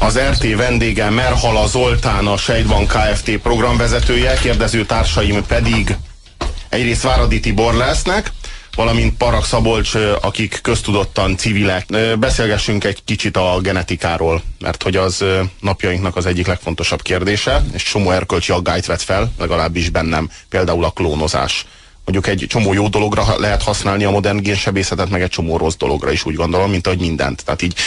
Az RT vendége Merhala Zoltán, a Sejtbank Kft. Programvezetője, kérdező társaim pedig egyrészt Váradi Tibor lesznek, valamint Parag Szabolcs, akik köztudottan civilek. Beszélgessünk egy kicsit a genetikáról, mert hogy az napjainknak az egyik legfontosabb kérdése, és csomó erkölcsi aggályt vet fel, legalábbis bennem, például a klónozás. Mondjuk egy csomó jó dologra lehet használni a modern génsebészetet, meg egy csomó rossz dologra is, úgy gondolom, mint ahogy mindent. Tehát így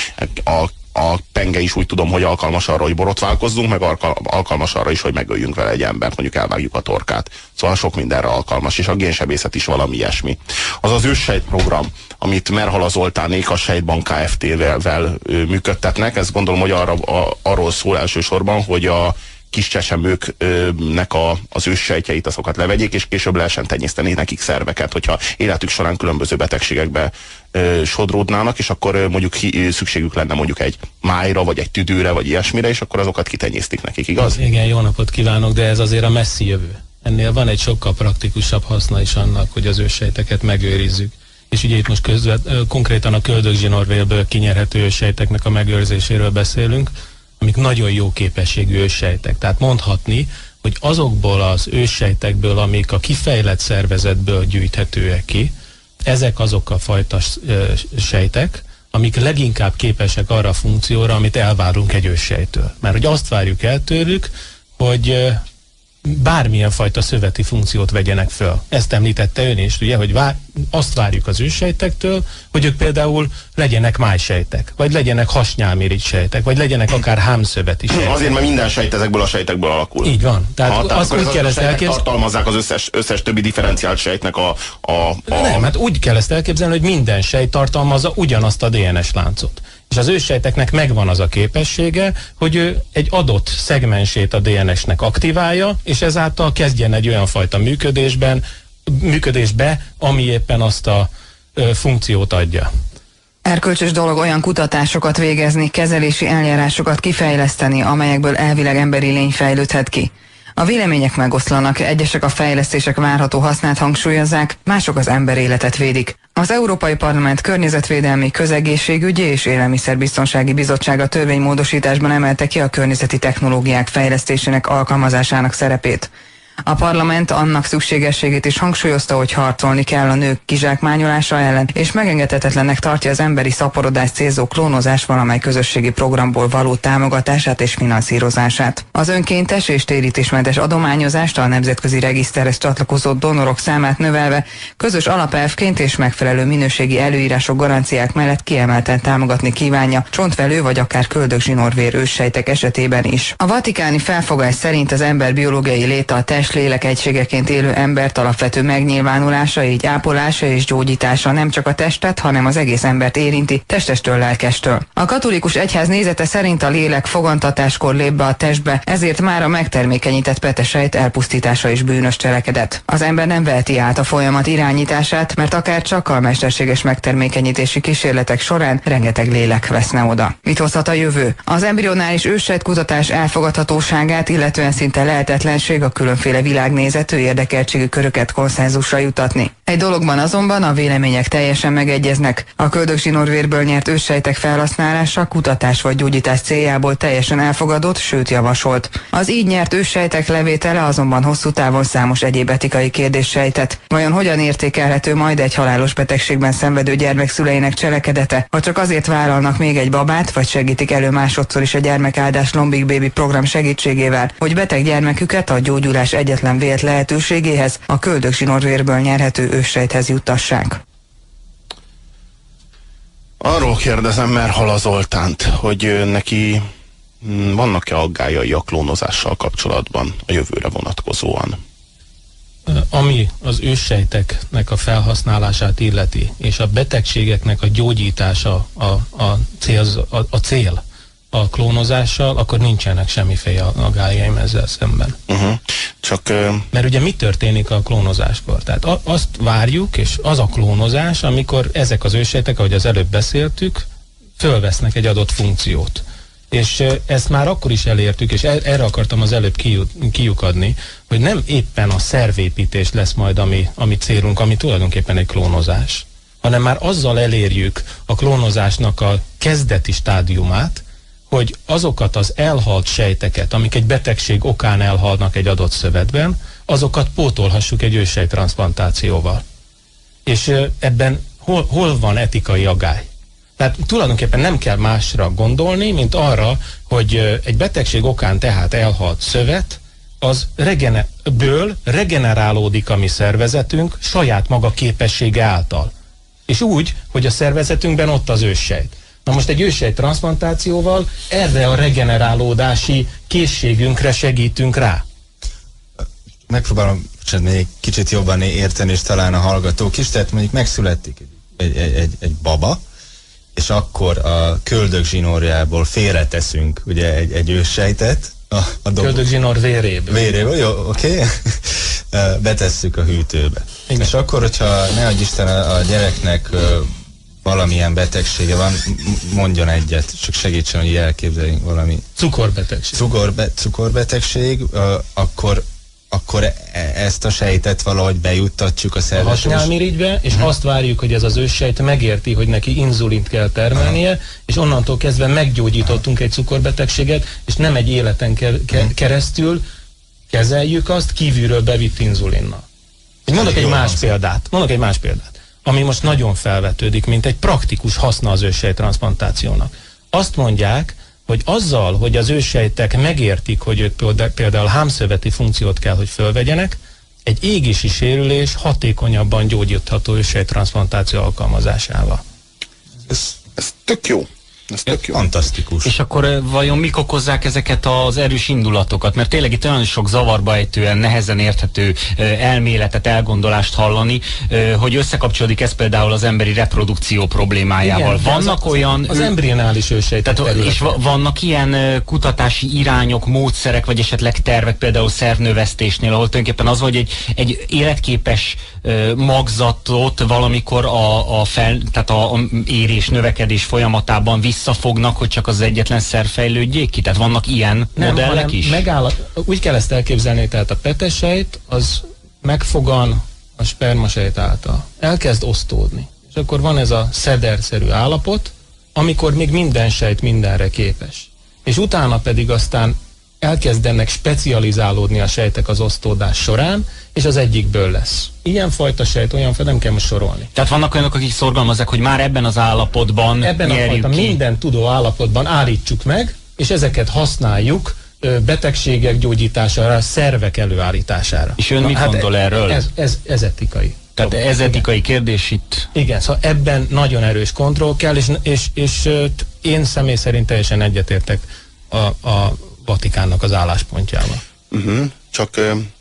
a penge is úgy tudom, hogy alkalmas arra, hogy borotválkozzunk, meg alkalmas arra is, hogy megöljünk vele egy embert, mondjuk elvágjuk a torkát. Szóval sok mindenre alkalmas, és a génsebészet is valami ilyesmi. Az az őssejtprogram, amit Merhala Zoltánék a Sejtbank Kft-vel működtetnek, ez gondolom, hogy arról szól elsősorban, hogy a kis csecsemőknek az őssejtjeit, azokat levegyék, és később lehessen tenyészteni nekik szerveket, hogyha életük során különböző betegségekbe sodródnának, és akkor mondjuk szükségük lenne mondjuk egy májra, vagy egy tüdőre, vagy ilyesmire, és akkor azokat kitenyésztik nekik, igaz? Igen, jó napot kívánok, de ez azért a messzi jövő. Ennél van egy sokkal praktikusabb haszna is annak, hogy az őssejteket megőrizzük. És ugye itt most konkrétan a köldögzsinórvélből kinyerhető őssejteknek a megőrzéséről beszélünk, amik nagyon jó képességű őssejtek. Tehát mondhatni, hogy azokból az őssejtekből, amik a kifejlett szervezetből gyűjthetőek ki, ezek azok a fajta sejtek, amik leginkább képesek arra a funkcióra, amit elvárunk egy őssejtől. Mert hogy azt várjuk el tőlük, hogy bármilyen fajta szöveti funkciót vegyenek föl. Ezt említette ön is, ugye, hogy azt várjuk az őssejtektől, hogy ők például legyenek májsejtek, vagy legyenek hasnyálmirigy sejtek, vagy legyenek akár hámszöveti sejtek. Azért, mert minden sejt ezekből a sejtekből alakul. Így van. Tehát azt úgy kell ezt elképzelni, tartalmazzák az összes többi differenciált sejtnek Nem, hát úgy kell ezt elképzelni, hogy minden sejt tartalmazza ugyanazt a DNS láncot. És az őssejteknek megvan az a képessége, hogy ő egy adott szegmensét a DNS-nek aktiválja, és ezáltal kezdjen egy olyan fajta működésbe, ami éppen azt a funkciót adja. Erkölcsös dolog olyan kutatásokat végezni, kezelési eljárásokat kifejleszteni, amelyekből elvileg emberi lény fejlődhet ki. A vélemények megoszlanak, egyesek a fejlesztések várható hasznát hangsúlyozzák, mások az emberéletet védik. Az Európai Parlament Környezetvédelmi, Közegészségügyi és Élelmiszerbiztonsági Bizottsága törvénymódosításban emelte ki a környezeti technológiák fejlesztésének alkalmazásának szerepét. A parlament annak szükségességét is hangsúlyozta, hogy harcolni kell a nők kizsákmányolása ellen, és megengedhetetlennek tartja az emberi szaporodást célzó klónozás valamely közösségi programból való támogatását és finanszírozását. Az önkéntes és térítésmentes adományozást, a nemzetközi regiszterhez csatlakozó donorok számát növelve, közös alapelvként és megfelelő minőségi előírások garanciák mellett kiemelten támogatni kívánja csontvelő vagy akár köldögzsinórvér őssejtek esetében is. A vatikáni felfogás szerint az ember biológiai léte a lélek egységeként élő embert alapvető megnyilvánulása, így ápolása és gyógyítása nem csak a testet, hanem az egész embert érinti, testestől, lelkestől. A katolikus egyház nézete szerint a lélek fogantatáskor lép be a testbe, ezért már a megtermékenyített petesejt elpusztítása is bűnös cselekedet. Az ember nem veheti át a folyamat irányítását, mert akár csak a mesterséges megtermékenyítési kísérletek során rengeteg lélek veszne oda. Mit hozhat a jövő? Az embrionális őssejtkutatás elfogadhatóságát, illetően szinte lehetetlenség a különféle világnézetű érdekeltségű köröket konszenzusra jutatni. Egy dologban azonban a vélemények teljesen megegyeznek. A köldögzsinórvérből nyert őssejtek felhasználása kutatás vagy gyógyítás céljából teljesen elfogadott, sőt javasolt. Az így nyert őssejtek levétele azonban hosszú távon számos egyéb etikai kérdést sejtett. Vajon hogyan értékelhető majd egy halálos betegségben szenvedő gyermek szüleinek cselekedete, ha csak azért vállalnak még egy babát, vagy segítik elő másodszor is a gyermekáldás Lombik Baby program segítségével, hogy beteg gyermeküket a gyógyulás egyetlen vélt lehetőségéhez, a köldögzsinórvérből nyerhető őssejthez juttassák. Arról kérdezem Merhala Zoltánt, hogy neki vannak-e aggályai a klónozással kapcsolatban a jövőre vonatkozóan? Ami az őssejteknek a felhasználását illeti, és a betegségeknek a gyógyítása a cél a klónozással, akkor nincsenek semmiféle agályaim ezzel szemben. Mert ugye mi történik a klónozáskor? Tehát azt várjuk, és az a klónozás, amikor ezek az őssejtek, ahogy az előbb beszéltük, fölvesznek egy adott funkciót. És ezt már akkor is elértük, és erre akartam az előbb kiukadni, hogy nem éppen a szervépítés lesz majd ami célunk, ami tulajdonképpen egy klónozás, hanem már azzal elérjük a klónozásnak a kezdeti stádiumát, hogy azokat az elhalt sejteket, amik egy betegség okán elhalnak egy adott szövetben, azokat pótolhassuk egy őssejttranszplantációval. És ebben hol van etikai aggály? Tehát tulajdonképpen nem kell másra gondolni, mint arra, hogy egy betegség okán tehát elhalt szövet, az regenerálódik a mi szervezetünk saját maga képessége által. És úgy, hogy a szervezetünkben ott az őssejt. Na most egy őssejttranszplantációval erre a regenerálódási készségünkre segítünk rá. Megpróbálom még kicsit jobban érteni, és talán a hallgatók is, tehát mondjuk megszületik egy baba, és akkor a köldögzsinórjából félreteszünk ugye egy őssejtet. Köldögzsinór véréből. Véréből, jó, oké. Betesszük a hűtőbe. Igen. És akkor, hogyha ne adj Isten a gyereknek valamilyen betegsége van, mondjon egyet, csak segítsen, hogy elképzeljünk valami. Cukorbetegség. Cukorbetegség, akkor ezt a sejtet valahogy bejuttatjuk a szervezetbe. A hasnyálmirigybe, és azt várjuk, hogy ez az őssejt megérti, hogy neki inzulint kell termelnie, és onnantól kezdve meggyógyítottunk egy cukorbetegséget, és nem egy életen keresztül kezeljük azt kívülről bevitt inzulinnal. Mondok egy más példát, ami most nagyon felvetődik, mint egy praktikus haszna az őssejttranszplantációnak. Azt mondják, hogy azzal, hogy az őssejtek megértik, hogy ők például hámszöveti funkciót kell, hogy fölvegyenek, egy égési sérülés hatékonyabban gyógyítható őssejttranszplantáció alkalmazásával. Ez tök jó. Ez tök jó. Fantasztikus. És akkor vajon mik okozzák ezeket az erős indulatokat? Mert tényleg itt olyan sok zavarba ejtően, nehezen érthető elméletet, elgondolást hallani, hogy összekapcsolódik ez például az emberi reprodukció problémájával. Igen, vannak az embrionális őssejtek és vannak ilyen kutatási irányok, módszerek, vagy esetleg tervek, például szervnövesztésnél, ahol tulajdonképpen az, hogy egy életképes magzatot valamikor tehát a érés, növekedés folyamatában visszafognak, hogy csak az egyetlen szerv fejlődjék ki? Tehát vannak ilyen modellek is? Úgy kell ezt elképzelni, tehát a petesejt az megfogan a spermasejt által. Elkezd osztódni. És akkor van ez a szederszerű állapot, amikor még minden sejt mindenre képes. És utána pedig aztán elkezdenek specializálódni a sejtek az osztódás során, és az egyikből lesz. Ilyen fajta sejt, olyan fajta, nem kell most sorolni. Tehát vannak olyanok, akik szorgalmazzák, hogy már ebben az állapotban ebben a fajta minden tudó állapotban állítsuk meg, és ezeket használjuk betegségek gyógyítására, szervek előállítására. És ön mit gondol erről? Ez etikai. Tehát ez etikai kérdés itt? Igen, szóval ebben nagyon erős kontroll kell, és én személy szerint teljesen egyetértek a Vatikánnak az álláspontjával. Csak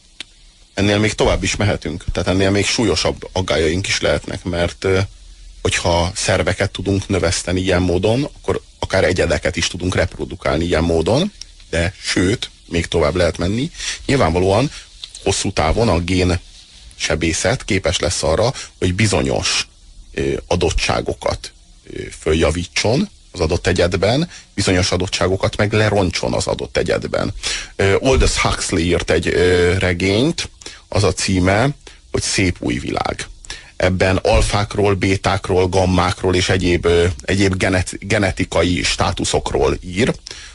ennél még tovább is mehetünk. Tehát ennél még súlyosabb aggályaink is lehetnek, mert hogyha szerveket tudunk növeszteni ilyen módon, akkor akár egyedeket is tudunk reprodukálni ilyen módon, de sőt, még tovább lehet menni. Nyilvánvalóan hosszú távon a génsebészet képes lesz arra, hogy bizonyos adottságokat följavítson az adott egyedben, bizonyos adottságokat meg leroncson az adott egyedben. Aldous Huxley írt egy regényt, az a címe, hogy Szép új világ. Ebben alfákról, bétákról, gammákról és egyéb genetikai státuszokról ír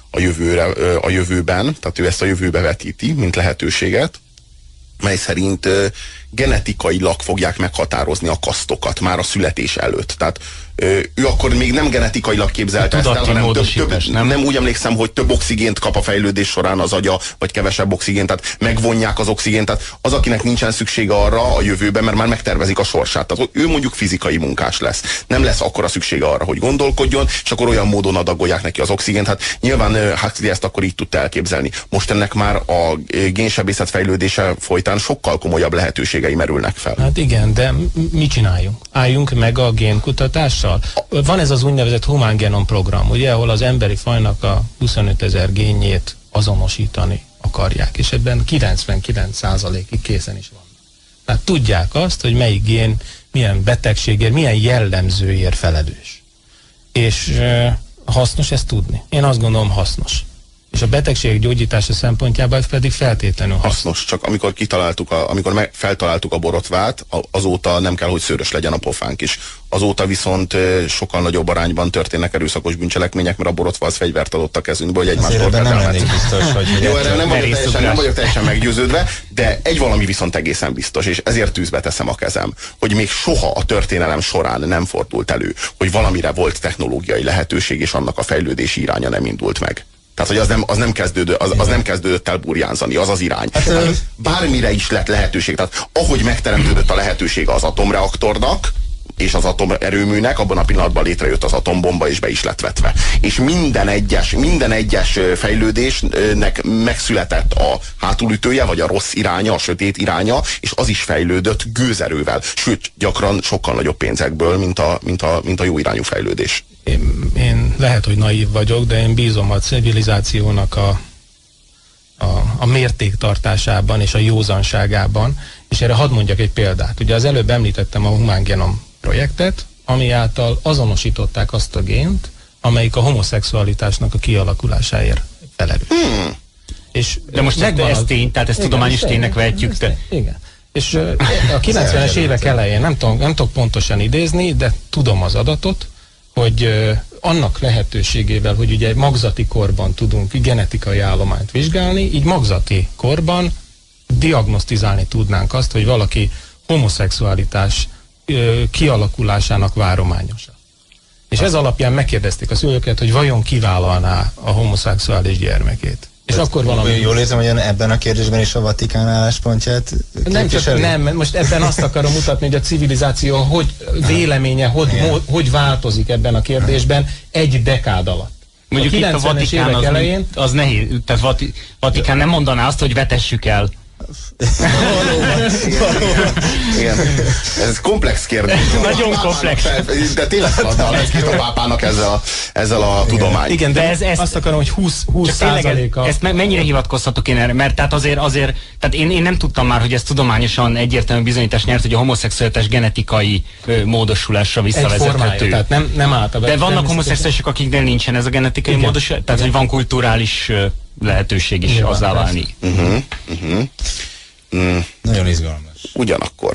a jövőben, tehát ő ezt a jövőbe vetíti, mint lehetőséget, mely szerint genetikailag fogják meghatározni a kasztokat már a születés előtt. Tehát ő akkor még nem genetikailag képzelte ezt el, hanem nem úgy emlékszem, hogy több oxigént kap a fejlődés során az agya, vagy kevesebb oxigént, tehát megvonják az oxigént, tehát az, akinek nincsen szüksége arra a jövőben, mert már megtervezik a sorsát. Tehát ő mondjuk fizikai munkás lesz. Nem lesz akkora szüksége arra, hogy gondolkodjon, és akkor olyan módon adagolják neki az oxigént. Hát nyilván Huxley ezt akkor így tudta elképzelni. Most ennek már a génsebészet fejlődése folytán sokkal komolyabb lehetőségei merülnek fel. Hát igen, de mit csináljunk? Álljunk meg a génkutatással? Van ez az úgynevezett Human Genome program, ugye, ahol az emberi fajnak a 25 000 génjét azonosítani akarják, és ebben 99%-ig készen is van. Tehát tudják azt, hogy melyik gén milyen betegségért, milyen jellemzőért felelős. És hasznos ezt tudni? Én azt gondolom hasznos. És És a betegségek gyógyítása szempontjából pedig feltétlenül hasznos. Csak amikor feltaláltuk a borotvát, azóta nem kell, hogy szőrös legyen a pofánk is. Azóta viszont sokkal nagyobb arányban történnek erőszakos bűncselekmények, mert a borotva az fegyvert adott a kezünkbe, hogy egymást nem biztos, hogy jó, erre nem vagyok teljesen meggyőződve, de egy valami viszont egészen biztos, és ezért tűzbe teszem a kezem, hogy még soha a történelem során nem fordult elő, hogy valamire volt technológiai lehetőség, és annak a fejlődési iránya nem indult meg. Tehát, hogy az nem kezdődött el burjánzani, az az irány. Hát, bármire is lett lehetőség. Tehát ahogy megteremtődött a lehetősége az atomreaktornak, és az atomerőműnek, abban a pillanatban létrejött az atombomba, és be is lett vetve. És minden egyes fejlődésnek megszületett a hátulütője, vagy a rossz iránya, a sötét iránya, és az is fejlődött gőzerővel. Sőt, gyakran sokkal nagyobb pénzekből, mint a jó irányú fejlődés. Én lehet, hogy naív vagyok, de én bízom a civilizációnak a mértéktartásában és a józanságában, és erre hadd mondjak egy példát. Ugye az előbb említettem a Human Genome projektet, ami által azonosították azt a gént, amelyik a homoszexualitásnak a kialakulásáért felelős. De most ez tény, tehát ezt tudományos ténynek vehetjük. Igen. És a 90-es évek elején, nem tudok pontosan idézni, de tudom az adatot, hogy annak lehetőségével, hogy ugye magzati korban tudunk genetikai állományt vizsgálni, így magzati korban diagnosztizálni tudnánk azt, hogy valaki homoszexualitás kialakulásának várományosa. És ez alapján megkérdezték a szülőket, hogy vajon kivállalná a homoszexuális gyermekét. És akkor valami... Jól érzem, hogy ebben a kérdésben is a Vatikán álláspontját nem, most ebben azt akarom mutatni, hogy a civilizáció véleménye hogy változik ebben a kérdésben egy dekád alatt. Mondjuk itt a Vatikán elején, az nehéz, tehát Vatikán nem mondaná azt, hogy vetessük el. Igen. Ez komplex kérdés. Nagyon komplex. De tényleg feladta a Meszkító pápának ezzel a tudomány. Igen, de azt akarom, hogy 20%-a... Ezt mennyire hivatkozhatok én erre? Mert tehát azért tehát én nem tudtam már, hogy ez tudományosan egyértelmű bizonyítás nyert, hogy a homoszexualitás genetikai módosulásra visszavezethető. Tehát nem állt. De vannak homoszexuálisok, akiknél nincsen ez a genetikai módosulás? Tehát, hogy van kulturális lehetőség is azzá válni. Nagyon izgalmas. Ugyanakkor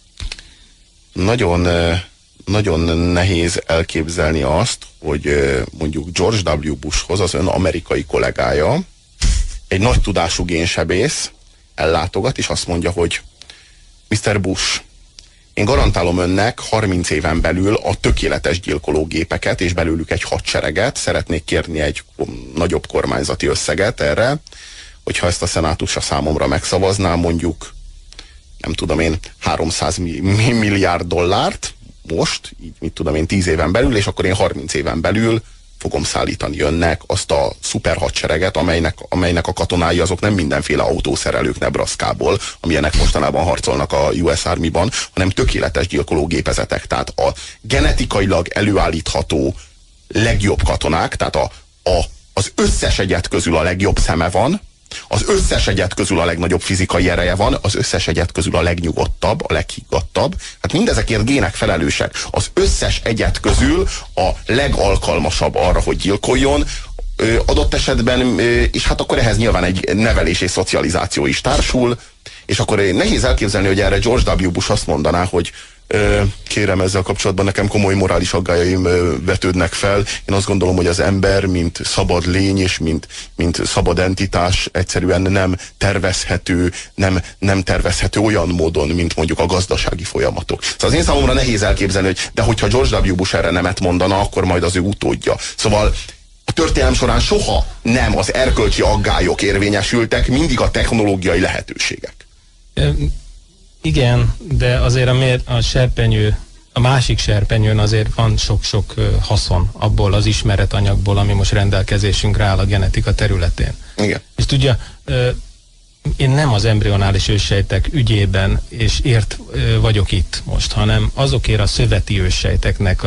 nagyon nehéz elképzelni azt, hogy mondjuk George W. Bushhoz az ön amerikai kollégája, egy nagy tudású génsebész ellátogat, és azt mondja, hogy Mr. Bush, én garantálom önnek 30 éven belül a tökéletes gyilkológépeket, és belőlük egy hadsereget, szeretnék kérni egy nagyobb kormányzati összeget erre, hogyha ezt a szenátus a számomra megszavazná, mondjuk, nem tudom én, 300 milliárd dollárt, most, így mit tudom én, 10 éven belül, és akkor én 30 éven belül fogom szállítani önnek azt a szuper hadsereget, amelynek a katonái azok nem mindenféle autószerelők Nebraskából, amilyenek mostanában harcolnak a US Army-ban, hanem tökéletes gyilkológépezetek. Tehát a genetikailag előállítható legjobb katonák, tehát az összes egyet közül a legjobb szeme van, az összes egyet közül a legnagyobb fizikai ereje van, az összes egyet közül a legnyugodtabb, a leghiggadtabb. Hát mindezekért gének felelősek. Az összes egyet közül a legalkalmasabb arra, hogy gyilkoljon, adott esetben, és hát akkor ehhez nyilván egy nevelés és szocializáció is társul, és akkor nehéz elképzelni, hogy erre George W. Bush azt mondaná, hogy kérem, ezzel kapcsolatban nekem komoly morális aggályaim vetődnek fel. Én azt gondolom, hogy az ember, mint szabad lény és mint szabad entitás egyszerűen nem tervezhető olyan módon, mint mondjuk a gazdasági folyamatok. Szóval az én számomra nehéz elképzelni, hogy de hogyha George W. Bush erre nemet mondana, akkor majd az ő utódja. Szóval a történelem során soha nem az erkölcsi aggályok érvényesültek, mindig a technológiai lehetőségek. Igen, de azért a másik serpenyőn azért van sok-sok haszon abból az ismeretanyagból, ami most rendelkezésünkre áll a genetika területén. Igen. És tudja, én nem az embrionális őssejtek ügyében és vagyok itt most, hanem azokért a szöveti őssejteknek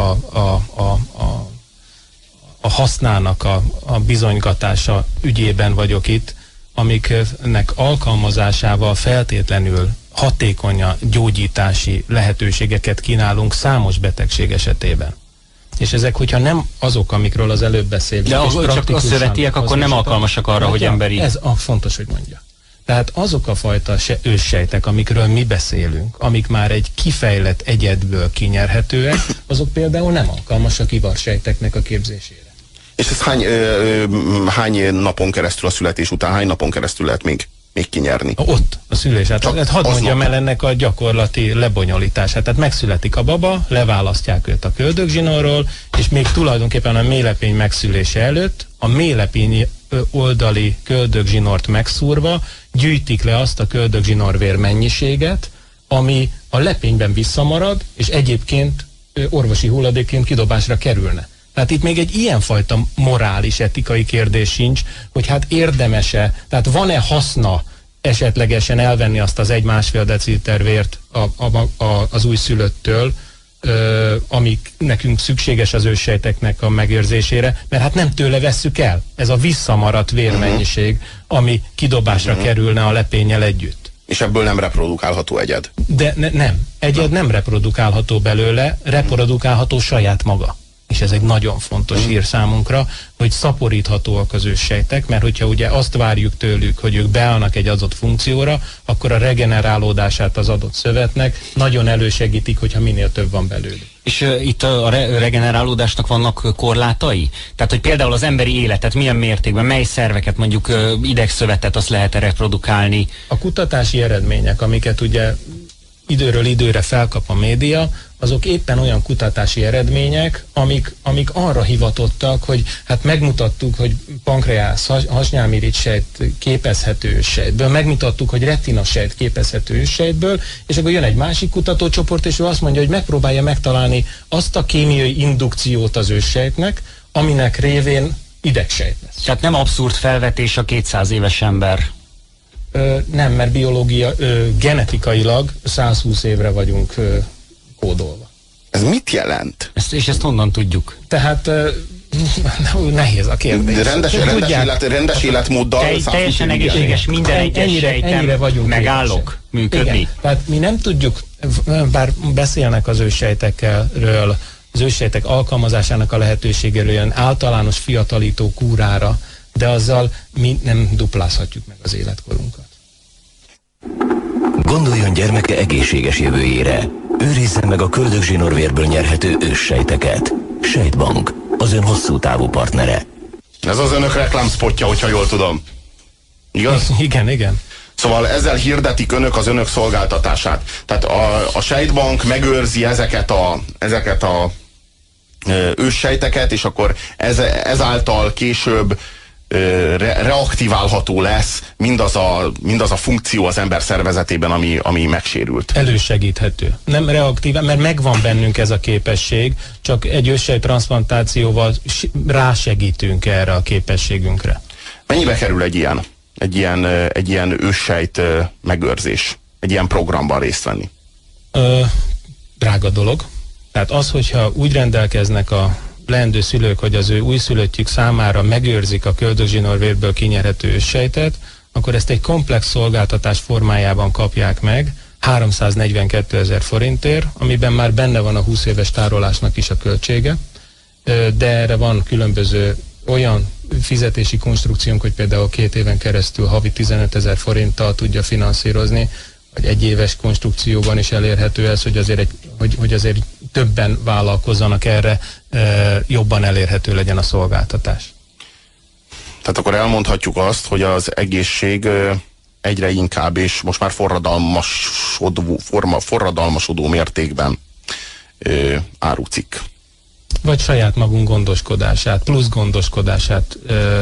a hasznának a bizonygatása ügyében vagyok itt, amiknek alkalmazásával feltétlenül hatékony gyógyítási lehetőségeket kínálunk számos betegség esetében. És ezek, hogyha nem azok, amikről az előbb beszélünk. De csak a szövetiek akkor nem alkalmasak arra, hogy emberi... Ez fontos, hogy mondja. Tehát azok a fajta őssejtek, amikről mi beszélünk, amik már egy kifejlett egyedből kinyerhetőek, azok például nem alkalmasak ivarsejteknek a képzésére. És ez hány napon keresztül a születés után, hány napon keresztül lehet még kinyerni? Ott, a szülés. Hát hadd mondjam el ennek a gyakorlati lebonyolítását. Tehát megszületik a baba, leválasztják őt a köldögzsinórról, és még tulajdonképpen a méhlepény megszülése előtt a méhlepény oldali köldögzsinort megszúrva gyűjtik le azt a köldögzsinórvér mennyiséget, ami a lepényben visszamarad, és egyébként orvosi hulladékként kidobásra kerülne. Tehát itt még egy ilyenfajta morális, etikai kérdés sincs, hogy hát érdemese, tehát van-e haszna esetlegesen elvenni azt az 1-1,5 deciliter vért az újszülöttől, amik nekünk szükséges az őssejteknek a megőrzésére, mert hát nem tőle vesszük el. Ez a visszamaradt vérmennyiség, ami kidobásra kerülne a lepénnyel együtt. És ebből nem reprodukálható egyed? De nem. Egyed nem reprodukálható belőle, reprodukálható saját maga. És ez egy nagyon fontos hír számunkra, hogy szaporíthatóak az őssejtek, mert hogyha ugye azt várjuk tőlük, hogy ők beállnak egy adott funkcióra, akkor a regenerálódását az adott szövetnek nagyon elősegítik, hogyha minél több van belőlük. És itt a regenerálódásnak vannak korlátai? Tehát, hogy például az emberi életet milyen mértékben, mely szerveket, mondjuk idegszövetet azt lehet reprodukálni? A kutatási eredmények, amiket ugye időről időre felkap a média, azok éppen olyan kutatási eredmények, amik arra hivatottak, hogy hát megmutattuk, hogy pankreász, hasnyálmirigysejt képezhető őssejtből, megmutattuk, hogy retinasejt képezhető őssejtből, és akkor jön egy másik kutatócsoport, és ő azt mondja, hogy megpróbálja megtalálni azt a kémiai indukciót az őssejtnek, aminek révén idegsejt lesz. Tehát nem abszurd felvetés a 200 éves ember. Nem, mert genetikailag 120 évre vagyunk kódolva. Ez mit jelent? És ezt honnan tudjuk? Tehát nehéz a kérdés. Rendes életmóddal teljesen egészséges minden egyes sejtem megállok működni. Igen. Tehát mi nem tudjuk, bár beszélnek az őssejtekről, az őssejtek alkalmazásának a lehetőségéről, olyan általános fiatalító kúrára, de azzal mi nem duplázhatjuk meg az életkorunkat. Gondoljon gyermeke egészséges jövőjére. Őrizze meg a köldögzsinórvérből nyerhető őssejteket. Sejtbank, az ön hosszú távú partnere. Ez az önök reklámspotja, hogyha jól tudom. Igaz? Igen. Szóval ezzel hirdetik önök az önök szolgáltatását. Tehát a sejtbank megőrzi ezeket a őssejteket, és akkor ezáltal később reaktiválható lesz mindaz a funkció az ember szervezetében, ami megsérült. Elősegíthető. Nem reaktív, mert megvan bennünk ez a képesség, csak egy őssejttranszplantációval rásegítünk erre a képességünkre. Mennyibe kerül egy ilyen őssejt megőrzés? Egy ilyen programban részt venni? Drága dolog. Tehát az, hogyha úgy rendelkeznek a leendő szülők, hogy az ő újszülöttjük számára megőrzik a köldögzsinórvérből kinyerhető őssejtet, akkor ezt egy komplex szolgáltatás formájában kapják meg 342 000 forintért, amiben már benne van a 20 éves tárolásnak is a költsége, de erre van különböző olyan fizetési konstrukciónk, hogy például 2 éven keresztül havi 15 000 forinttal tudja finanszírozni, vagy 1 éves konstrukcióban is elérhető ez, hogy azért többen vállalkozzanak erre, jobban elérhető legyen a szolgáltatás. Tehát akkor elmondhatjuk azt, hogy az egészség egyre inkább, és most már forradalmasodó mértékben árucikk. Vagy saját magunk gondoskodását, plusz gondoskodását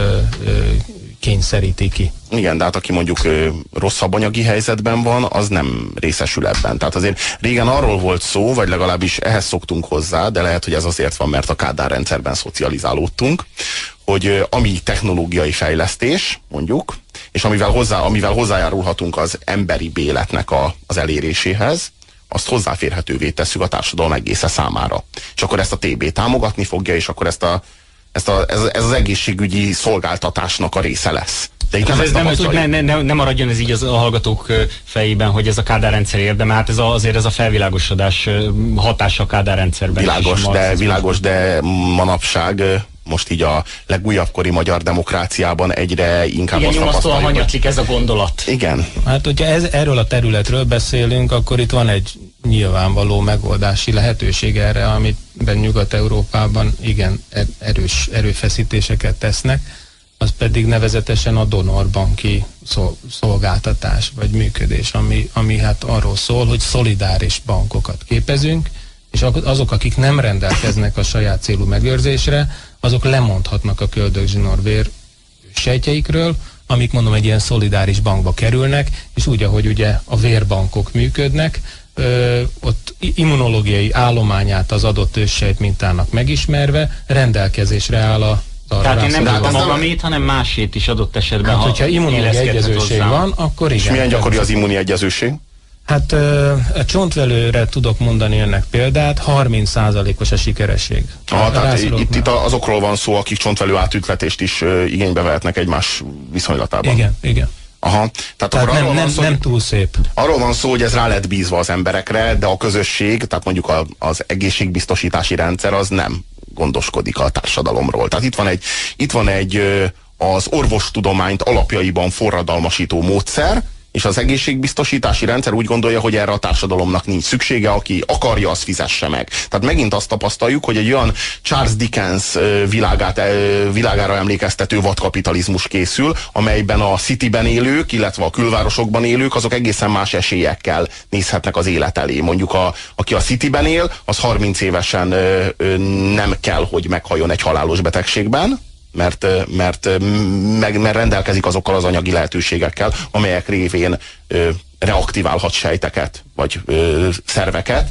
kényszeríti ki. Igen, de hát aki mondjuk rosszabb anyagi helyzetben van, az nem részesül ebben. Tehát azért régen arról volt szó, vagy legalábbis ehhez szoktunk hozzá, de lehet, hogy ez azért van, mert a Kádár rendszerben szocializálódtunk, hogy ami technológiai fejlesztés, mondjuk, és amivel hozzájárulhatunk az emberi béletnek az eléréséhez, azt hozzáférhetővé tesszük a társadalom egésze számára. És akkor ezt a TB támogatni fogja, és akkor ez az egészségügyi szolgáltatásnak a része lesz. De itt nem maradjon ez így a hallgatók fejében, hogy ez a Kádár rendszer érdeme, hát azért ez a felvilágosodás hatása a Kádár rendszerben. Világos, de manapság most így a legújabb kori magyar demokráciában egyre inkább azt tapasztaljuk. Hanyatlik ez a gondolat. Igen. Hát, hogyha erről a területről beszélünk, akkor itt van egy nyilvánvaló megoldási lehetőség erre, amiben Nyugat-Európában igen erős erőfeszítéseket tesznek, az pedig nevezetesen a donorbanki szolgáltatás vagy működés, ami hát arról szól, hogy szolidáris bankokat képezünk, és azok, akik nem rendelkeznek a saját célú megőrzésre, azok lemondhatnak a köldögzsinórvér sejtjeikről, amik mondom egy ilyen szolidáris bankba kerülnek, és úgy, ahogy ugye a vérbankok működnek, ott immunológiai állományát az adott őssejt mintának megismerve rendelkezésre áll a tehát én nem tudom magamét, hanem másét is adott esetben. Hát, hogyha immunológiai egyezőség van, akkor igen. És milyen gyakori az immuni egyezőség? Hát a csontvelőre tudok mondani ennek példát, 30%-os a sikeresség. Tehát itt azokról van szó, akik csontvelő átütletést is igénybe vehetnek egymás viszonylatában. Igen. Aha. Tehát nem túl szép. Arról van szó, hogy ez rá lett bízva az emberekre, de a közösség, tehát mondjuk az egészségbiztosítási rendszer az nem gondoskodik a társadalomról. Tehát itt van egy az orvostudományt alapjaiban forradalmasító módszer, és az egészségbiztosítási rendszer úgy gondolja, hogy erre a társadalomnak nincs szüksége, aki akarja, az fizesse meg. Tehát megint azt tapasztaljuk, hogy egy olyan Charles Dickens világára emlékeztető vadkapitalizmus készül, amelyben a cityben élők, illetve a külvárosokban élők, azok egészen más esélyekkel nézhetnek az élet elé. Mondjuk aki a cityben él, az 30 évesen nem kell, hogy meghalljon egy halálos betegségben, mert rendelkezik azokkal az anyagi lehetőségekkel, amelyek révén reaktiválhat sejteket, vagy szerveket.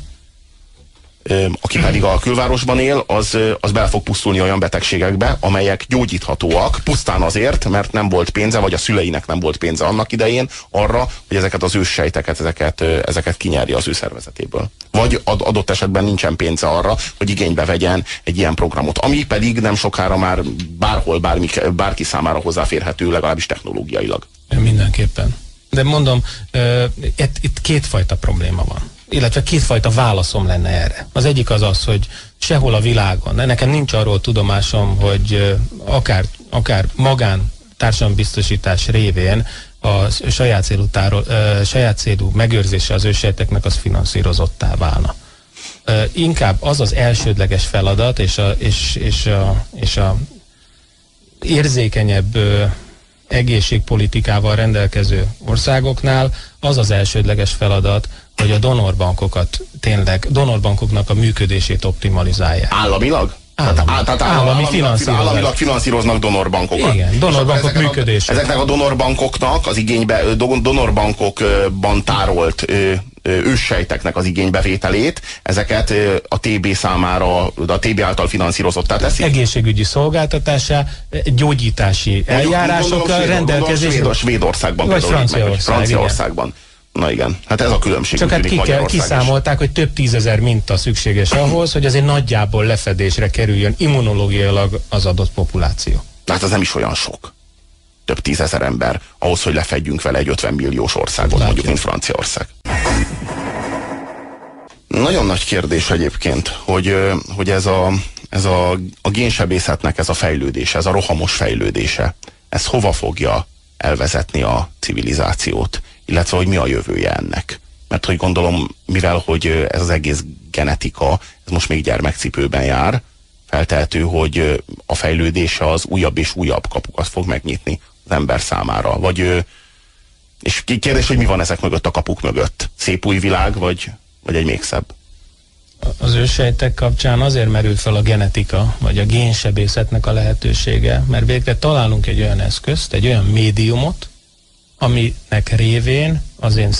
Aki pedig a külvárosban él, az bele fog pusztulni olyan betegségekbe, amelyek gyógyíthatóak, pusztán azért, mert nem volt pénze, vagy a szüleinek nem volt pénze annak idején arra, hogy ezeket az őssejteket, ezeket kinyerje az ő szervezetéből. Vagy adott esetben nincsen pénze arra, hogy igénybe vegyen egy ilyen programot, ami pedig nem sokára már bárhol, bárki számára hozzáférhető, legalábbis technológiailag. Mindenképpen. De mondom, itt kétfajta probléma van. Illetve kétfajta válaszom lenne erre. Az egyik az, hogy sehol a világon, nekem nincs arról tudomásom, hogy akár magán társadalombiztosítás révén a saját célú megőrzése az őssejteknek az finanszírozottá válna. Inkább az az elsődleges feladat, és a érzékenyebb egészségpolitikával rendelkező országoknál az az elsődleges feladat, hogy a donorbankoknak a működését optimalizálják. Államilag? Államilag finanszíroznak donorbankokat. Igen, donorbankok működése. Ezeknek a donorbankoknak az donorbankokban tárolt őssejteknek az igénybevételét, ezeket a TB számára, a TB által finanszírozottá teszik. Egészségügyi szolgáltatásá, gyógyítási eljárásokkal rendelkezésre. Svédországban vagy például. Franciaországban. Na igen, hát ez a különbség. Csak hát kiszámolták, hogy több tízezer minta szükséges ahhoz, hogy azért nagyjából lefedésre kerüljön immunológiailag az adott populáció. Hát ez nem is olyan sok. Több tízezer ember ahhoz, hogy lefedjünk vele egy 50 milliós országot, mondjuk, mint Franciaország. Nagyon nagy kérdés egyébként, hogy ez a génsebészetnek ez a fejlődése, ez a rohamos fejlődése, ez hova fogja elvezetni a civilizációt, illetve hogy mi a jövője ennek. Mert hogy gondolom, mivel hogy ez az egész genetika, ez most még gyermekcipőben jár, feltehető, hogy a fejlődése az újabb és újabb kapukat fog megnyitni az ember számára. És kérdés, hogy mi van ezek mögött a kapuk mögött? Szép új világ, vagy egy még szebb? Az őssejtek kapcsán azért merül fel a genetika, vagy a génsebészetnek a lehetősége, mert végre találunk egy olyan eszközt, egy olyan médiumot, aminek révén az én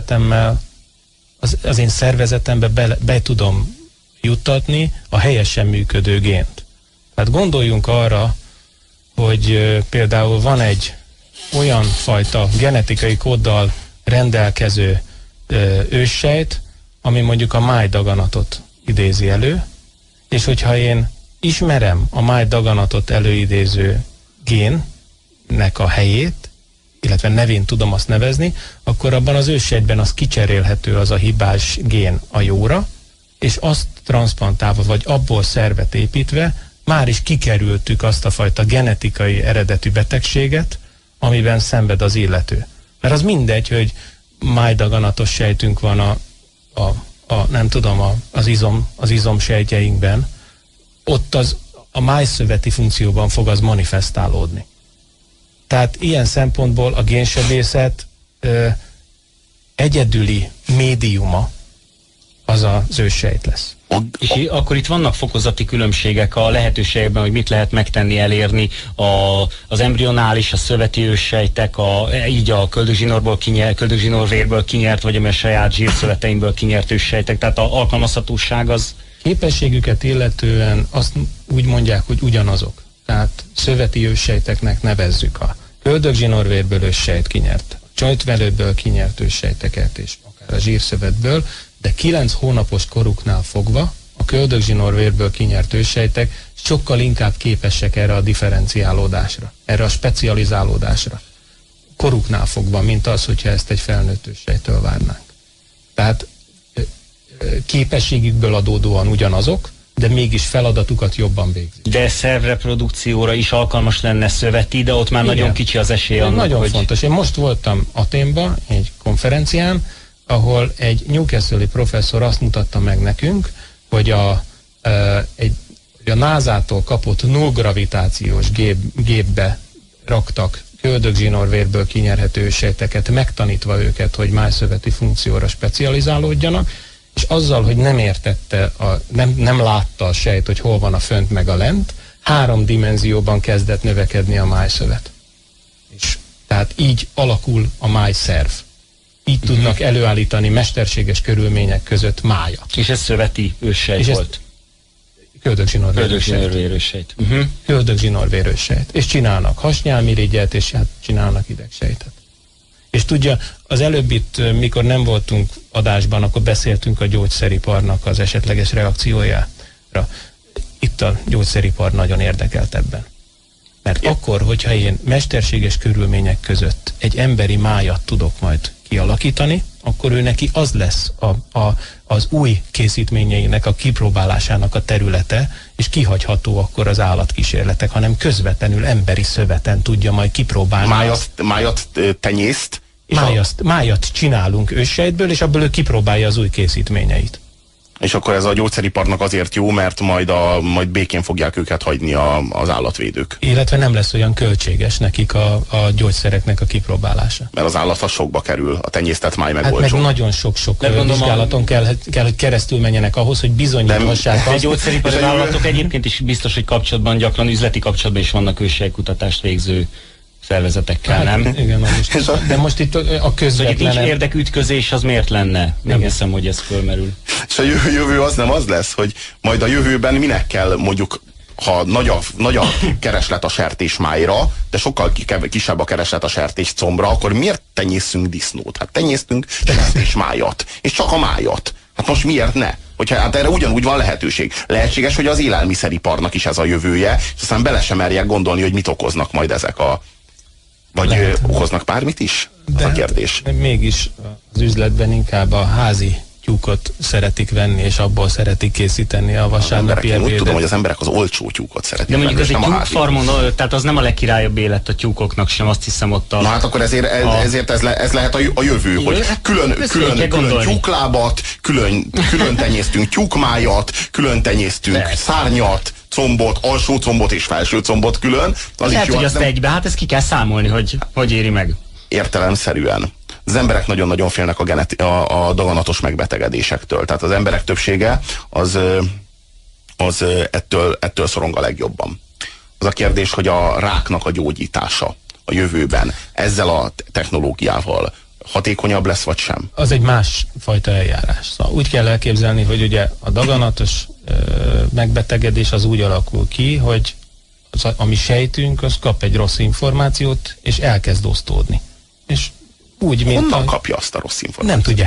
szervezetembe be tudom juttatni a helyesen működő gént. Hát gondoljunk arra, hogy például van egy olyan fajta genetikai kóddal rendelkező őssejt, ami mondjuk a májdaganatot idézi elő, és hogyha én ismerem a májdaganatot előidéző őssejtnek a helyét, illetve nevén tudom azt nevezni, akkor abban az őssejtben az kicserélhető az a hibás gén a jóra, és azt transzplantálva, vagy abból szervet építve, már is kikerültük azt a fajta genetikai eredetű betegséget, amiben szenved az illető. Mert az mindegy, hogy májdaganatos sejtünk van nem tudom, az izomsejtjeinkben, ott a májszöveti funkcióban fog az manifestálódni. Tehát ilyen szempontból a génsebészet egyedüli médiuma az az őssejt lesz. És akkor itt vannak fokozati különbségek a lehetőségekben, hogy mit lehet megtenni, elérni az embrionális, a szöveti őssejtek, így a köldögzsinórvérből kinyert, vagy a saját zsírszöveteimből kinyert őssejtek, tehát az alkalmazhatóság az... Képességüket illetően azt úgy mondják, hogy ugyanazok. Tehát szöveti őssejteknek nevezzük a köldögzsinórvérből őssejt kinyert, a csontvellőből kinyert őssejteket, és akár a zsírszövetből, de 9 hónapos koruknál fogva a köldögzsinórvérből kinyert őssejtek sokkal inkább képesek erre a differenciálódásra, erre a specializálódásra. Koruknál fogva, mint az, hogyha ezt egy felnőtt őssejttől várnánk. Tehát képességükből adódóan ugyanazok, de mégis feladatukat jobban végzik. De szervreprodukcióra is alkalmas lenne szöveti, de ott már igen, nagyon kicsi az esély annak, nagyon hogy... fontos. Én most voltam Athénban egy konferencián, ahol egy Newcastle-i professzor azt mutatta meg nekünk, hogy a NASA-tól kapott nullgravitációs gépbe raktak köldögzsinórvérből kinyerhető őssejteket, megtanítva őket, hogy májszöveti funkcióra specializálódjanak, és azzal, hogy nem értette, nem látta a sejt, hogy hol van a fönt meg a lent, 3 dimenzióban kezdett növekedni a májszövet. És tehát így alakul a májszerv. Így tudnak előállítani mesterséges körülmények között májat. És ez szöveti őssejt volt? Köldögzsinórvérőssejt. Köldögzsinórvérőssejt. És csinálnak hasnyálmirigyet, és hát csinálnak idegsejtet. És tudja, az előbb itt, mikor nem voltunk adásban, akkor beszéltünk a gyógyszeriparnak az esetleges reakciójára. Itt a gyógyszeripar nagyon érdekelt ebben. Mert akkor, hogyha én mesterséges körülmények között egy emberi májat tudok majd kialakítani, akkor ő neki az lesz az új készítményeinek a kipróbálásának a területe, és kihagyható akkor az állatkísérletek, hanem közvetlenül emberi szöveten tudja majd kipróbálni. Májat tenyészt? Májat csinálunk őssejtből, és abból ő kipróbálja az új készítményeit. És akkor ez a gyógyszeriparnak azért jó, mert majd békén fogják őket hagyni az állatvédők. Illetve nem lesz olyan költséges nekik a gyógyszereknek a kipróbálása. Mert az állat az sokba kerül, a tenyésztett máj meg hát olcsó. meg nagyon sok vizsgálaton kell, hogy keresztül menjenek ahhoz, hogy bizonyíthassák azt. A gyógyszeripari vállalatok egyébként is biztos, hogy kapcsolatban, gyakran üzleti kapcsolatban is vannak őssejtkutatást végző szervezetekkel, hát, nem? Igen, de most itt a közvetlen... Nincs érdekütközés, az miért lenne? Nem hiszem, hogy ez fölmerül. És a jövő az nem az lesz, hogy majd a jövőben minek kell mondjuk, ha nagy a kereslet a sertésmájra, de sokkal kisebb a kereslet a sertéscombra, akkor miért tenyészünk disznót? Hát tenyésztünk sertésmájat, és csak a májat. Hát most miért ne? Hogyha hát erre ugyanúgy van lehetőség. Lehetséges, hogy az élelmiszeriparnak is ez a jövője, és aztán bele sem merjek gondolni, hogy mit okoznak majd ezek a... Vagy okoznak bármit is? Az a kérdés. Mégis az üzletben inkább a házi tyúkot szeretik venni, és abból szeretik készíteni a vasárnapi ebédet. Úgy tudom, hogy az emberek az olcsó tyúkot szeretik venni. De mondjuk venni, ez egy tyúkfarmon, tehát az nem a legkirályabb élet a tyúkoknak sem, azt hiszem ott a... Na hát akkor ezért ez lehet a jövő, hogy külön tyúklábat, külön tenyésztünk tyúkmájat, külön tenyésztünk szárnyat, combot, alsó combot és felső combot külön. Az lehet, hogy azt egybe, hát ezt ki kell számolni, hogy éri meg. Értelemszerűen. Az emberek nagyon-nagyon félnek a daganatos megbetegedésektől. Tehát az emberek többsége az ettől szorong a legjobban. Az a kérdés, hogy a ráknak a gyógyítása a jövőben ezzel a technológiával hatékonyabb lesz, vagy sem? Az egy másfajta eljárás. Szóval úgy kell elképzelni, hogy ugye a daganatos megbetegedés az úgy alakul ki, hogy ami sejtünk, az kap egy rossz információt, és elkezd osztódni. És úgy, mint honnan kapja azt a rossz információt? Nem tudják.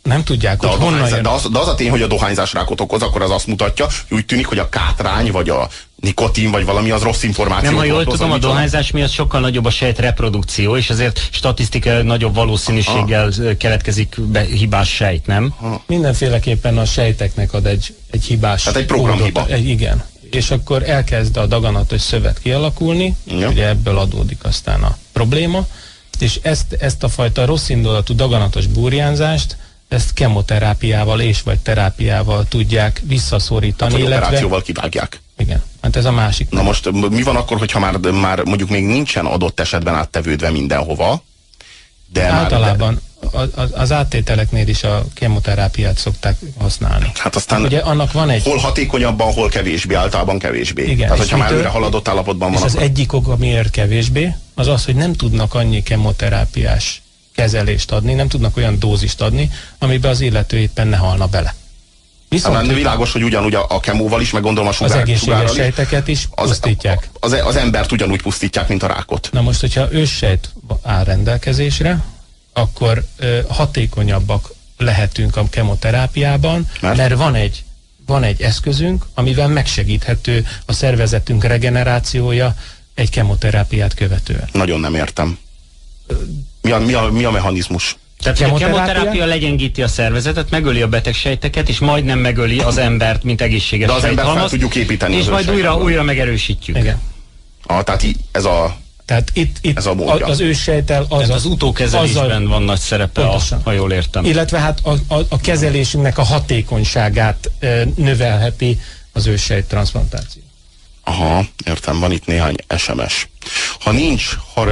Nem tudják, hogy honnan jön. De az a tény, hogy a dohányzás rákot okoz, akkor az azt mutatja, hogy úgy tűnik, hogy a kátrány, vagy a nikotin, vagy valami az rossz információ. Nem, ha jól tudom, a dohányzás miatt sokkal nagyobb a sejt reprodukció, és ezért statisztikai nagyobb valószínűséggel keletkezik hibás sejt, nem? Mindenféleképpen a sejteknek ad egy hibás... Tehát egy programhiba. Igen. És akkor elkezd a daganatos szövet kialakulni, ugye ebből adódik aztán a probléma, és ezt a fajta rosszindulatú daganatos burjánzást, ezt kemoterápiával és vagy terápiával tudják visszaszorítani. Hát, operációval kivágják. Igen, hát ez a másik. Na most mi van akkor, hogyha már mondjuk még nincsen adott esetben áttevődve mindenhova, de általában az áttételeknél is a kemoterápiát szokták használni. Hát aztán ugye annak van egy... hol hatékonyabban, hol kevésbé, általában kevésbé. Igen, tehát, hogyha már előre haladott állapotban van. És az egyik ok, amiért kevésbé, az, hogy nem tudnak annyi kemoterápiás kezelést adni, nem tudnak olyan dózist adni, amiben az illető éppen ne halna bele. Viszont világos, hogy ugyanúgy a kemóval is, meg gondolom a sugárral is. Az egészséges sejteket is pusztítják. Az embert ugyanúgy pusztítják, mint a rákot. Na most, hogyha őssejt áll rendelkezésre, akkor hatékonyabbak lehetünk a kemoterápiában, mert van egy eszközünk, amivel megsegíthető a szervezetünk regenerációja egy kemoterápiát követően. Nagyon nem értem. Mi a mechanizmus? Tehát a kemoterápia legyengíti a szervezetet, megöli a betegsejteket, és majdnem megöli az embert, mint egészséges sejthalmaz. De az embert fel tudjuk építeni. És majd újra megerősítjük. Igen. Tehát ez a... Tehát itt az őssejttel az utókezelésben van nagy szerepe, ha jól értem. Illetve hát a kezelésünknek a hatékonyságát növelheti az őssejt transzplantáció. Aha, értem, van itt néhány SMS. Ha nincs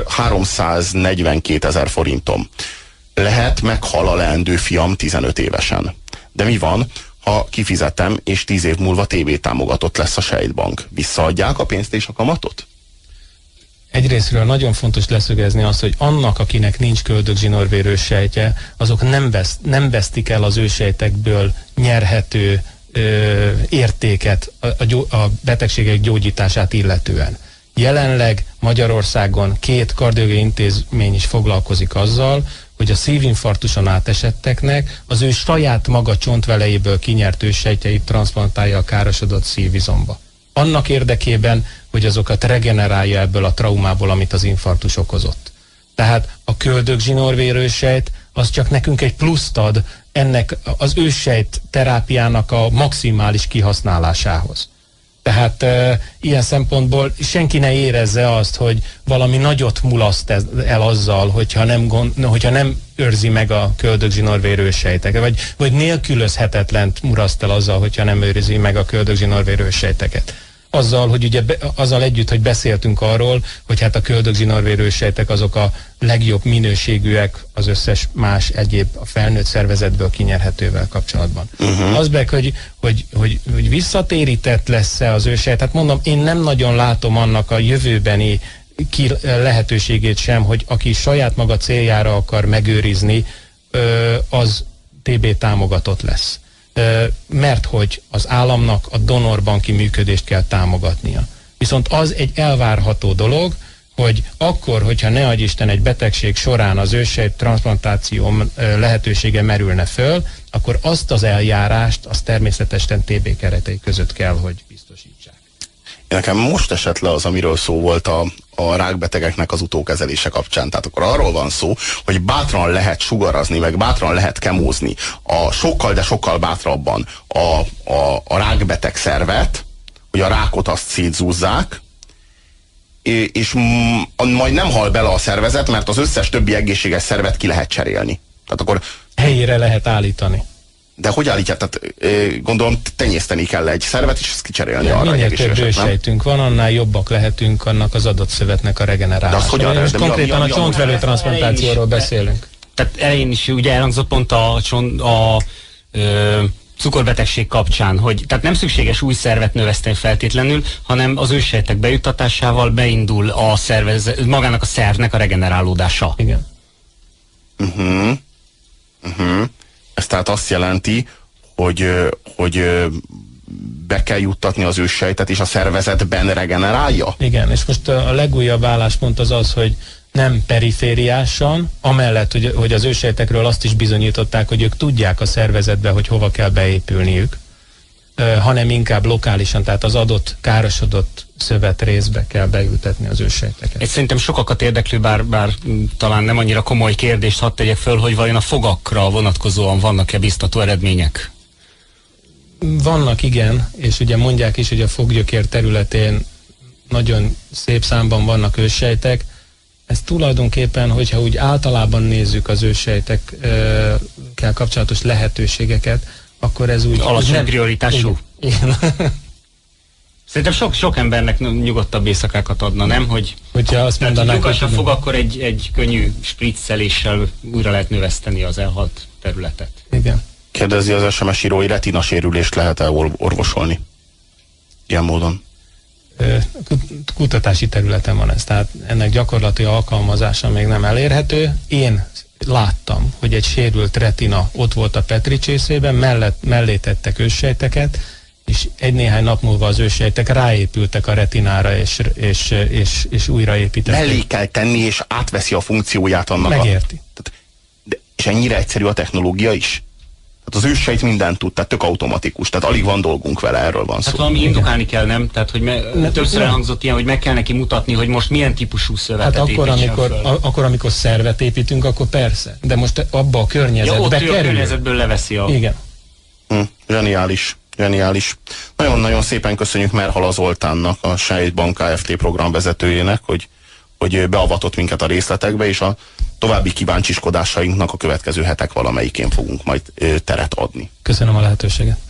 342 000 forintom, lehet meghal a leendő fiam 15 évesen. De mi van, ha kifizetem, és 10 év múlva TB támogatott lesz a sejtbank? Visszaadják a pénzt és a kamatot? Egyrészről nagyon fontos leszögezni azt, hogy annak, akinek nincs köldögzsinórvérős sejtje, azok nem vesztik el az őssejtekből nyerhető értéket a betegségek gyógyítását illetően. Jelenleg Magyarországon 2 kardiológiai intézmény is foglalkozik azzal, hogy a szívinfarktuson átesetteknek az ő saját maga csontvelejéből kinyert őssejtjeit transzplantálja a károsodott szívizomba. Annak érdekében, hogy azokat regenerálja ebből a traumából, amit az infarktus okozott. Tehát a köldögzsinórvérőssejt az csak nekünk egy pluszt ad ennek az őssejt terápiának a maximális kihasználásához. Tehát ilyen szempontból senki ne érezze azt, hogy valami nagyot mulaszt el azzal, hogyha nem őrzi meg a köldögzsinórvérőssejteket, vagy nélkülözhetetlent muraszt el azzal, hogyha nem őrzi meg a köldögzsinórvérőssejteket. Azzal, hogy ugye azzal együtt, hogy beszéltünk arról, hogy hát a köldögzsinórvérőssejtek azok a legjobb minőségűek az összes más egyéb a felnőtt szervezetből kinyerhetővel kapcsolatban. Az meg, hogy visszatérített lesz-e az őssejt, hát mondom, én nem nagyon látom annak a jövőbeni lehetőségét sem, hogy aki saját maga céljára akar megőrizni, az TB támogatott lesz. Mert hogy az államnak a donorbanki működést kell támogatnia. Viszont az egy elvárható dolog, hogy akkor, hogyha ne adj Isten egy betegség során az őssejt transzplantáció lehetősége merülne föl, akkor azt az eljárást, az természetesen TB keretei között kell, hogy biztosítsák. Nekem most esett le az, amiről szó volt a rákbetegeknek az utókezelése kapcsán. Tehát akkor arról van szó, hogy bátran lehet sugarazni, meg bátran lehet kemózni sokkal, de sokkal bátrabban a rákbeteg szervet, hogy a rákot azt szétzúzzák, és majd nem hal bele a szervezet, mert az összes többi egészséges szervet ki lehet cserélni. Tehát akkor helyére lehet állítani. De hogy állítják? Tehát gondolom tenyészteni kell egy szervet, és ezt kicserélni arra minél több őssejtünk van, annál jobbak lehetünk annak az adott szövetnek a regenerálására. De most konkrétan a csontvelő transzplantációról beszélünk. Tehát elején is ugye elhangzott pont a cukorbetegség kapcsán, hogy tehát nem szükséges új szervet növeszteni feltétlenül, hanem az őssejtek bejuttatásával beindul a magának a szervnek a regenerálódása. Igen. Ez tehát azt jelenti, hogy be kell juttatni az őssejtet, és a szervezetben regenerálja? Igen, és most a legújabb álláspont az, hogy nem perifériásan, amellett, hogy az őssejtekről azt is bizonyították, hogy ők tudják a szervezetbe, hogy hova kell beépülniük, hanem inkább lokálisan, tehát az adott, károsodott szövetrészbe kell beültetni az őssejteket. Ez szerintem sokakat érdeklő, bár talán nem annyira komoly kérdést hadd tegyek föl, hogy vajon a fogakra vonatkozóan vannak-e biztató eredmények? Vannak, igen, és ugye mondják is, hogy a foggyökér területén nagyon szép számban vannak őssejtek. Ez tulajdonképpen, hogyha úgy általában nézzük az őssejtekkel kapcsolatos lehetőségeket, akkor ez úgy... Alacsony prioritású. Szerintem sok embernek nyugodtabb éjszakákat adna, nem? Hogyha azt mondanák, hogy a fog, akkor egy könnyű spricceléssel újra lehet növeszteni az elhalt területet. Igen. Kérdezi az SMS író, hogy retina sérülést lehet-e orvosolni? Ilyen módon. Kutatási területen van ez, tehát ennek gyakorlati alkalmazása még nem elérhető. Én láttam, hogy egy sérült retina ott volt a Petri csészében, mellé tettek őssejteket, és egy-néhány nap múlva az őssejtek ráépültek a retinára, és újraépítették. Mellé kell tenni, és átveszi a funkcióját annak. Megérti. És ennyire egyszerű a technológia is? Hát az őssejt mindent tud, tehát tök automatikus, tehát alig van dolgunk vele, erről van szó. Hát valami indukálni kell, nem? Tehát, hogy többször elhangzott ilyen, hogy meg kell neki mutatni, hogy most milyen típusú szövetet akkor, amikor szervet építünk, akkor persze. De most abba a környezetbe kerül. A környezetből leveszi a... Igen. Zseniális. Zseniális. Nagyon-nagyon szépen köszönjük Merhala Zoltánnak, a Sejtbank Kft. Programvezetőjének, hogy beavatott minket a részletekbe, és a további kíváncsiskodásainknak a következő hetek valamelyikén fogunk majd teret adni. Köszönöm a lehetőséget.